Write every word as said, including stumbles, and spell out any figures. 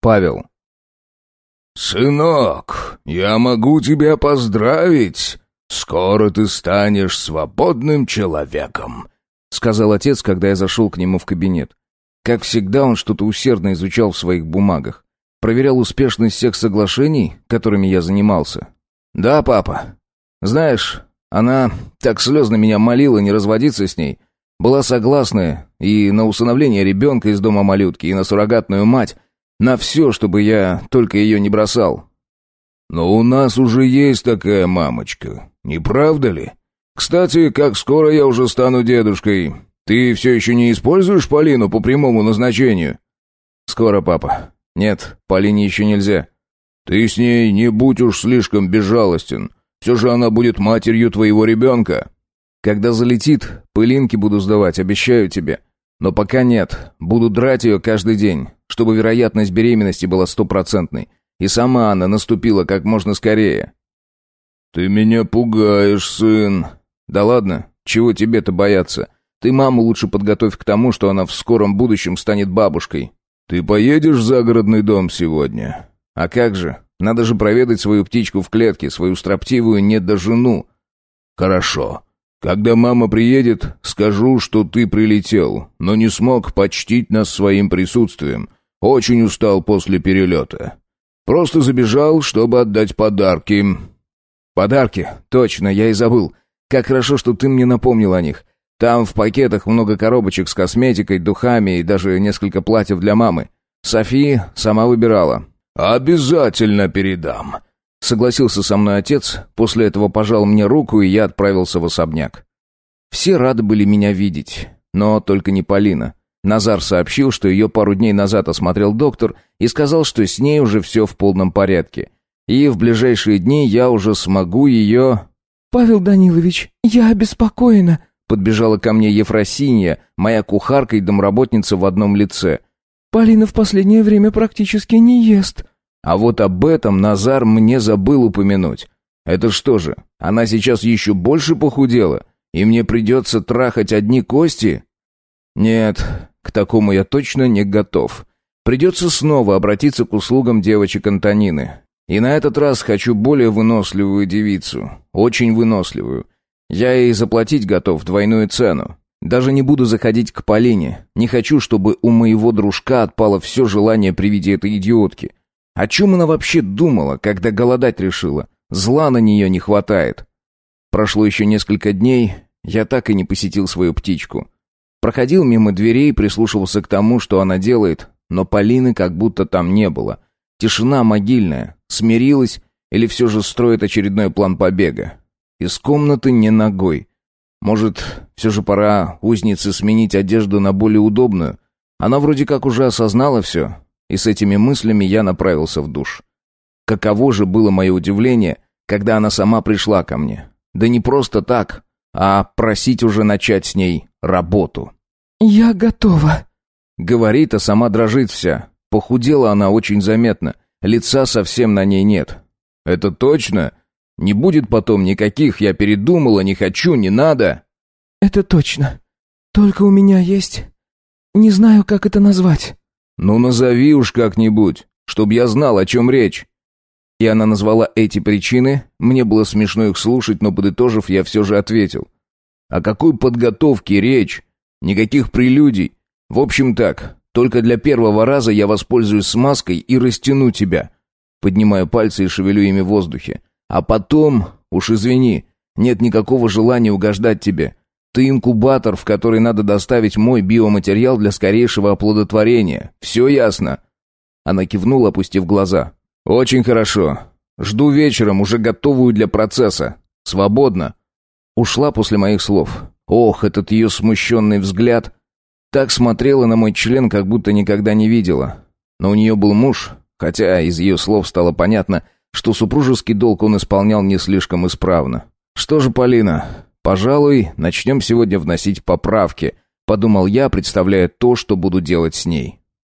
Павел. «Сынок, я могу тебя поздравить. Скоро ты станешь свободным человеком», — сказал отец, когда я зашел к нему в кабинет. Как всегда, он что-то усердно изучал в своих бумагах. Проверял успешность всех соглашений, которыми я занимался. «Да, папа. Знаешь, она так слезно меня молила не разводиться с ней. Была согласна и на усыновление ребенка из дома малютки, и на суррогатную мать, на все, чтобы я только ее не бросал». «Но у нас уже есть такая мамочка, не правда ли? Кстати, как скоро я уже стану дедушкой? Ты все еще не используешь Полину по прямому назначению?» «Скоро, папа. Нет, Полине еще нельзя». «Ты с ней не будь уж слишком безжалостен. Все же она будет матерью твоего ребенка». «Когда залетит, пылинки буду сдавать, обещаю тебе. Но пока нет, буду драть ее каждый день, чтобы вероятность беременности была стопроцентной. И сама она наступила как можно скорее». «Ты меня пугаешь, сын». «Да ладно, чего тебе-то бояться? Ты маму лучше подготовь к тому, что она в скором будущем станет бабушкой». «Ты поедешь в загородный дом сегодня?» «А как же? Надо же проведать свою птичку в клетке, свою строптивую недожену». «Хорошо. Когда мама приедет, скажу, что ты прилетел, но не смог почтить нас своим присутствием. Очень устал после перелета. Просто забежал, чтобы отдать подарки». «Подарки? Точно, я и забыл. Как хорошо, что ты мне напомнил о них. Там в пакетах много коробочек с косметикой, духами и даже несколько платьев для мамы. Софи сама выбирала». «Обязательно передам», — согласился со мной отец. После этого пожал мне руку, и я отправился в особняк. Все рады были меня видеть, но только не Полина. Назар сообщил, что ее пару дней назад осмотрел доктор и сказал, что с ней уже все в полном порядке. И в ближайшие дни я уже смогу ее... «Павел Данилович, я обеспокоена», — подбежала ко мне Ефросинья, моя кухарка и домработница в одном лице. «Полина в последнее время практически не ест». А вот об этом Назар мне забыл упомянуть. Это что же, она сейчас еще больше похудела, и мне придется трахать одни кости? Нет, к такому я точно не готов. Придется снова обратиться к услугам девочек Антонины. И на этот раз хочу более выносливую девицу, очень выносливую. Я ей заплатить готов двойную цену. Даже не буду заходить к Полине. Не хочу, чтобы у моего дружка отпало все желание при виде этой идиотки. О чем она вообще думала, когда голодать решила? Зла на нее не хватает. Прошло еще несколько дней, я так и не посетил свою птичку. Проходил мимо дверей, прислушивался к тому, что она делает, но Полины как будто там не было. Тишина могильная. Смирилась или все же строит очередной план побега? Из комнаты не ногой. Может, все же пора узнице сменить одежду на более удобную? Она вроде как уже осознала все, и с этими мыслями я направился в душ. Каково же было мое удивление, когда она сама пришла ко мне. Да не просто так, а просить уже начать с ней работу. «Я готова», — говорит, а сама дрожит вся. Похудела она очень заметно, лица совсем на ней нет. «Это точно? Не будет потом никаких «я передумала, не хочу, не надо»?» «Это точно. Только у меня есть... Не знаю, как это назвать». «Ну, назови уж как-нибудь, чтоб я знал, о чем речь». И она назвала эти причины. Мне было смешно их слушать, но, подытожив, я все же ответил. «О какой подготовке речь? Никаких прелюдий. В общем так, только для первого раза я воспользуюсь смазкой и растяну тебя». Поднимаю пальцы и шевелю ими в воздухе. «А потом, уж извини, нет никакого желания угождать тебе. Ты инкубатор, в который надо доставить мой биоматериал для скорейшего оплодотворения. Все ясно?» Она кивнула, опустив глаза. «Очень хорошо. Жду вечером, уже готовую для процесса. Свободно». Ушла после моих слов. Ох, этот ее смущенный взгляд. Так смотрела на мой член, как будто никогда не видела. Но у нее был муж, хотя из ее слов стало понятно, что супружеский долг он исполнял не слишком исправно. «Что же, Полина, пожалуй, начнем сегодня вносить поправки», — подумал я, представляя то, что буду делать с ней.